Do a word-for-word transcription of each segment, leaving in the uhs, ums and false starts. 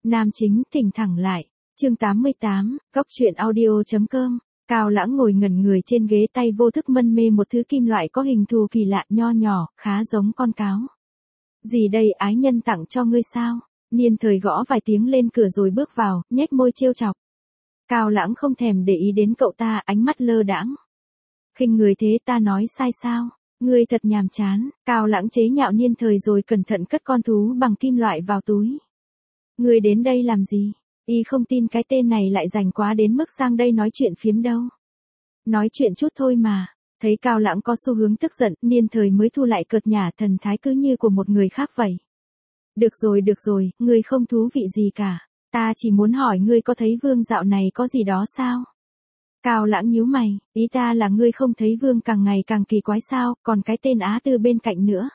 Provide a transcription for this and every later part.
Nam chính thỉnh thẳng lại. Chương tám mươi tám, Cóc truyện audio.com. Cao Lãng ngồi ngẩn người trên ghế, tay vô thức mân mê một thứ kim loại có hình thù kỳ lạ, nho nhỏ, khá giống con cáo. Gì đây, ái nhân tặng cho ngươi sao? Niên Thời gõ vài tiếng lên cửa rồi bước vào, nhếch môi trêu chọc. Cao Lãng không thèm để ý đến cậu ta, ánh mắt lơ đãng. Khinh người thế, ta nói sai sao? Ngươi thật nhàm chán. Cao Lãng chế nhạo Niên Thời rồi cẩn thận cất con thú bằng kim loại vào túi. Ngươi đến đây làm gì? Y không tin cái tên này lại rảnh quá đến mức sang đây nói chuyện phiếm đâu. Nói chuyện chút thôi mà. Thấy Cao Lãng có xu hướng tức giận, Niên Thời mới thu lại cợt nhả, thần thái cứ như của một người khác vậy. Được rồi được rồi, ngươi không thú vị gì cả. Ta chỉ muốn hỏi ngươi có thấy Vương dạo này có gì đó sao? Cao Lãng nhíu mày, ý ta là ngươi không thấy Vương càng ngày càng kỳ quái sao, còn cái tên Á Tư bên cạnh nữa.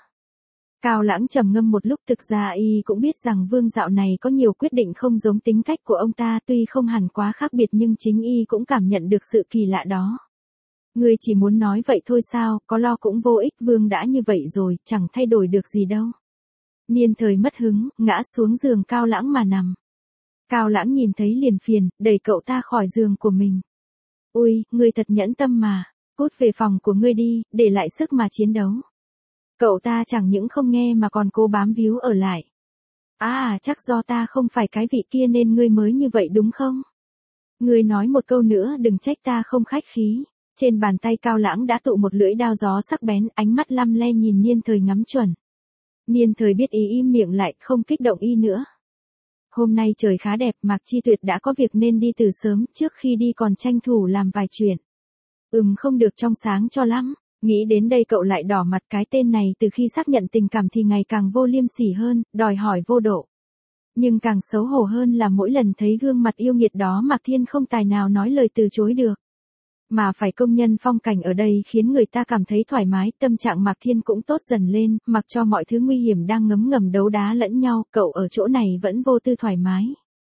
Cao Lãng trầm ngâm một lúc, thực ra y cũng biết rằng Vương dạo này có nhiều quyết định không giống tính cách của ông ta, tuy không hẳn quá khác biệt nhưng chính y cũng cảm nhận được sự kỳ lạ đó. Ngươi chỉ muốn nói vậy thôi sao, có lo cũng vô ích, Vương đã như vậy rồi, chẳng thay đổi được gì đâu. Niên Thời mất hứng, ngã xuống giường Cao Lãng mà nằm. Cao Lãng nhìn thấy liền phiền, đẩy cậu ta khỏi giường của mình. Ui, ngươi thật nhẫn tâm mà, cút về phòng của ngươi đi, để lại sức mà chiến đấu. Cậu ta chẳng những không nghe mà còn cố bám víu ở lại. À, chắc do ta không phải cái vị kia nên ngươi mới như vậy đúng không? Ngươi nói một câu nữa đừng trách ta không khách khí. Trên bàn tay Cao Lãng đã tụ một lưỡi dao gió sắc bén, ánh mắt lăm le nhìn Niên Thời ngắm chuẩn. Niên Thời biết ý, im miệng lại, không kích động y nữa. Hôm nay trời khá đẹp, Mạc Chi Tuyệt đã có việc nên đi từ sớm, trước khi đi còn tranh thủ làm vài chuyện. Ừm, không được trong sáng cho lắm. Nghĩ đến đây cậu lại đỏ mặt, cái tên này từ khi xác nhận tình cảm thì ngày càng vô liêm sỉ hơn, đòi hỏi vô độ. Nhưng càng xấu hổ hơn là mỗi lần thấy gương mặt yêu nghiệt đó Mạc Thiên không tài nào nói lời từ chối được. Mà phải công nhân phong cảnh ở đây khiến người ta cảm thấy thoải mái, tâm trạng Mạc Thiên cũng tốt dần lên, mặc cho mọi thứ nguy hiểm đang ngấm ngầm đấu đá lẫn nhau, cậu ở chỗ này vẫn vô tư thoải mái.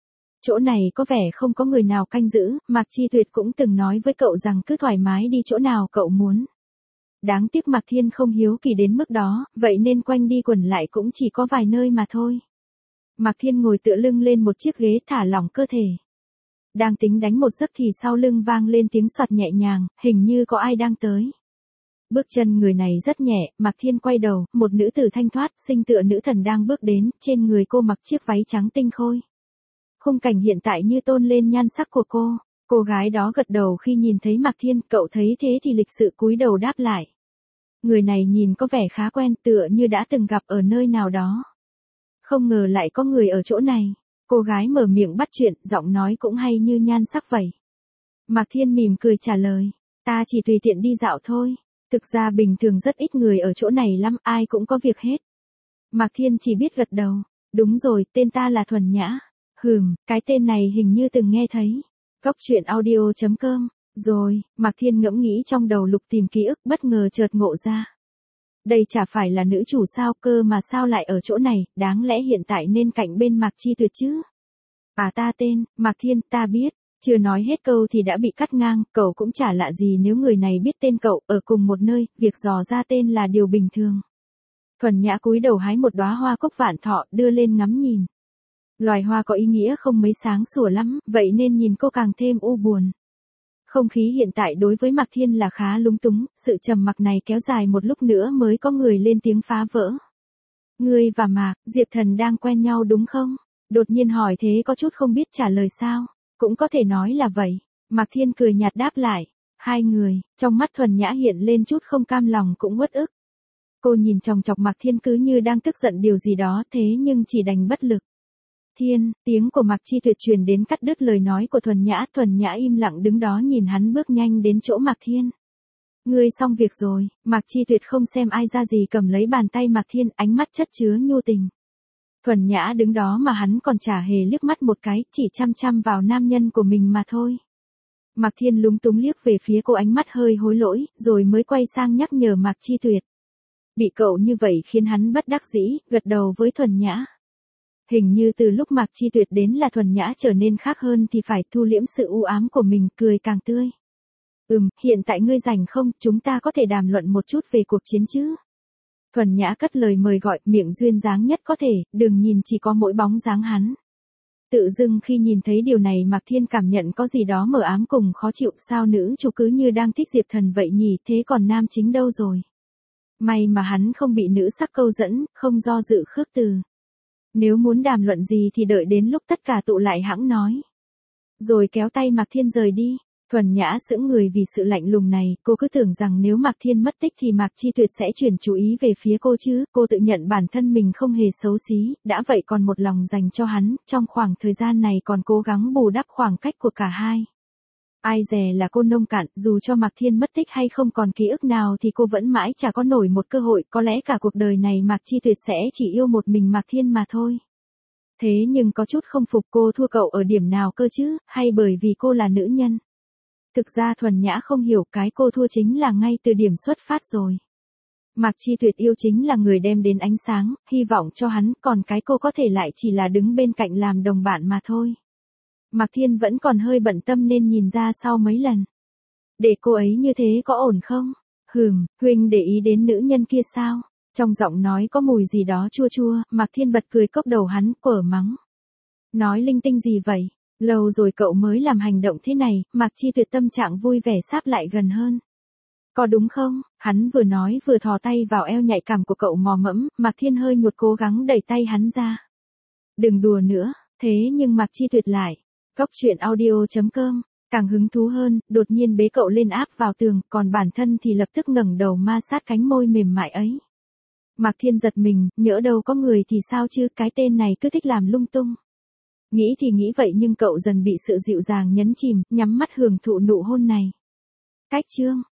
Chỗ này có vẻ không có người nào canh giữ, Mạc Chi Tuyệt cũng từng nói với cậu rằng cứ thoải mái đi chỗ nào cậu muốn. Đáng tiếc Mạc Thiên không hiếu kỳ đến mức đó, vậy nên quanh đi quẩn lại cũng chỉ có vài nơi mà thôi. Mạc Thiên ngồi tựa lưng lên một chiếc ghế, thả lỏng cơ thể. Đang tính đánh một giấc thì sau lưng vang lên tiếng soạt nhẹ nhàng, hình như có ai đang tới. Bước chân người này rất nhẹ, Mạc Thiên quay đầu, một nữ tử thanh thoát, xinh tựa nữ thần đang bước đến, trên người cô mặc chiếc váy trắng tinh khôi. Khung cảnh hiện tại như tôn lên nhan sắc của cô. Cô gái đó gật đầu khi nhìn thấy Mạc Thiên, cậu thấy thế thì lịch sự cúi đầu đáp lại. Người này nhìn có vẻ khá quen, tựa như đã từng gặp ở nơi nào đó. Không ngờ lại có người ở chỗ này. Cô gái mở miệng bắt chuyện, giọng nói cũng hay như nhan sắc vậy. Mạc Thiên mỉm cười trả lời, ta chỉ tùy tiện đi dạo thôi. Thực ra bình thường rất ít người ở chỗ này lắm, ai cũng có việc hết. Mạc Thiên chỉ biết gật đầu, đúng rồi, tên ta là Thuần Nhã. Hừm, cái tên này hình như từng nghe thấy. Cóc truyện audio.com. Rồi, Mạc Thiên ngẫm nghĩ trong đầu lục tìm ký ức, bất ngờ chợt ngộ ra. Đây chả phải là nữ chủ sao, cơ mà sao lại ở chỗ này, đáng lẽ hiện tại nên cạnh bên Mạc Chi Tuyệt chứ. À, ta tên, Mạc Thiên, ta biết. Chưa nói hết câu thì đã bị cắt ngang, cậu cũng chả lạ gì nếu người này biết tên cậu, ở cùng một nơi, việc dò ra tên là điều bình thường. Thuần Nhã cúi đầu hái một đóa hoa cúc vạn thọ, đưa lên ngắm nhìn. Loài hoa có ý nghĩa không mấy sáng sủa lắm, vậy nên nhìn cô càng thêm u buồn. Không khí hiện tại đối với Mạc Thiên là khá lúng túng, sự trầm mặc này kéo dài một lúc nữa mới có người lên tiếng phá vỡ. Ngươi và Mạc, Diệp Thần đang quen nhau đúng không? Đột nhiên hỏi thế có chút không biết trả lời sao, cũng có thể nói là vậy. Mạc Thiên cười nhạt đáp lại, hai người, trong mắt Thuần Nhã hiện lên chút không cam lòng cũng uất ức. Cô nhìn chòng chọc Mạc Thiên cứ như đang tức giận điều gì đó, thế nhưng chỉ đành bất lực. Thiên, tiếng của Mạc Chi Tuyệt truyền đến cắt đứt lời nói của Thuần Nhã, Thuần Nhã im lặng đứng đó nhìn hắn bước nhanh đến chỗ Mạc Thiên. Ngươi xong việc rồi, Mạc Chi Tuyệt không xem ai ra gì cầm lấy bàn tay Mạc Thiên, ánh mắt chất chứa nhu tình. Thuần Nhã đứng đó mà hắn còn chả hề liếc mắt một cái, chỉ chăm chăm vào nam nhân của mình mà thôi. Mạc Thiên lúng túng liếc về phía cô, ánh mắt hơi hối lỗi, rồi mới quay sang nhắc nhở Mạc Chi Tuyệt. Bị cậu như vậy khiến hắn bất đắc dĩ, gật đầu với Thuần Nhã. Hình như từ lúc Mạc Chi Tuyệt đến là Thuần Nhã trở nên khác hơn thì phải thu liễm sự u ám của mình, cười càng tươi. Ừm, hiện tại ngươi rảnh không, chúng ta có thể đàm luận một chút về cuộc chiến chứ? Thuần Nhã cất lời mời gọi, miệng duyên dáng nhất có thể, đừng nhìn chỉ có mỗi bóng dáng hắn. Tự dưng khi nhìn thấy điều này Mạc Thiên cảm nhận có gì đó mờ ám cùng khó chịu, sao nữ chủ cứ như đang thích Diệp Thần vậy nhỉ, thế còn nam chính đâu rồi? May mà hắn không bị nữ sắc câu dẫn, không do dự khước từ. Nếu muốn đàm luận gì thì đợi đến lúc tất cả tụ lại hẵng nói. Rồi kéo tay Mạc Thiên rời đi. Thuần Nhã sững người vì sự lạnh lùng này, cô cứ tưởng rằng nếu Mạc Thiên mất tích thì Mạc Chi Tuyệt sẽ chuyển chú ý về phía cô chứ, cô tự nhận bản thân mình không hề xấu xí, đã vậy còn một lòng dành cho hắn, trong khoảng thời gian này còn cố gắng bù đắp khoảng cách của cả hai. Ai dè là cô nông cạn, dù cho Mạc Thiên mất tích hay không còn ký ức nào thì cô vẫn mãi chả có nổi một cơ hội, có lẽ cả cuộc đời này Mạc Chi Tuyệt sẽ chỉ yêu một mình Mạc Thiên mà thôi. Thế nhưng có chút không phục, cô thua cậu ở điểm nào cơ chứ, hay bởi vì cô là nữ nhân? Thực ra Thuần Nhã không hiểu, cái cô thua chính là ngay từ điểm xuất phát rồi. Mạc Chi Tuyệt yêu chính là người đem đến ánh sáng, hy vọng cho hắn, còn cái cô có thể lại chỉ là đứng bên cạnh làm đồng bạn mà thôi. Mạc Thiên vẫn còn hơi bận tâm nên nhìn ra sau mấy lần. Để cô ấy như thế có ổn không? Hừm, huynh để ý đến nữ nhân kia sao? Trong giọng nói có mùi gì đó chua chua, Mạc Thiên bật cười cốc đầu hắn, quở mắng. Nói linh tinh gì vậy? Lâu rồi cậu mới làm hành động thế này, Mạc Chi Tuyệt tâm trạng vui vẻ sáp lại gần hơn. Có đúng không? Hắn vừa nói vừa thò tay vào eo nhạy cảm của cậu mò mẫm, Mạc Thiên hơi nhột cố gắng đẩy tay hắn ra. Đừng đùa nữa, thế nhưng Mạc Chi Tuyệt lại. Cốc truyện audio chấm com, càng hứng thú hơn, đột nhiên bế cậu lên áp vào tường, còn bản thân thì lập tức ngẩng đầu ma sát cánh môi mềm mại ấy. Mạc Thiên giật mình, nhỡ đâu có người thì sao chứ, cái tên này cứ thích làm lung tung. Nghĩ thì nghĩ vậy nhưng cậu dần bị sự dịu dàng nhấn chìm, nhắm mắt hưởng thụ nụ hôn này. Cách chương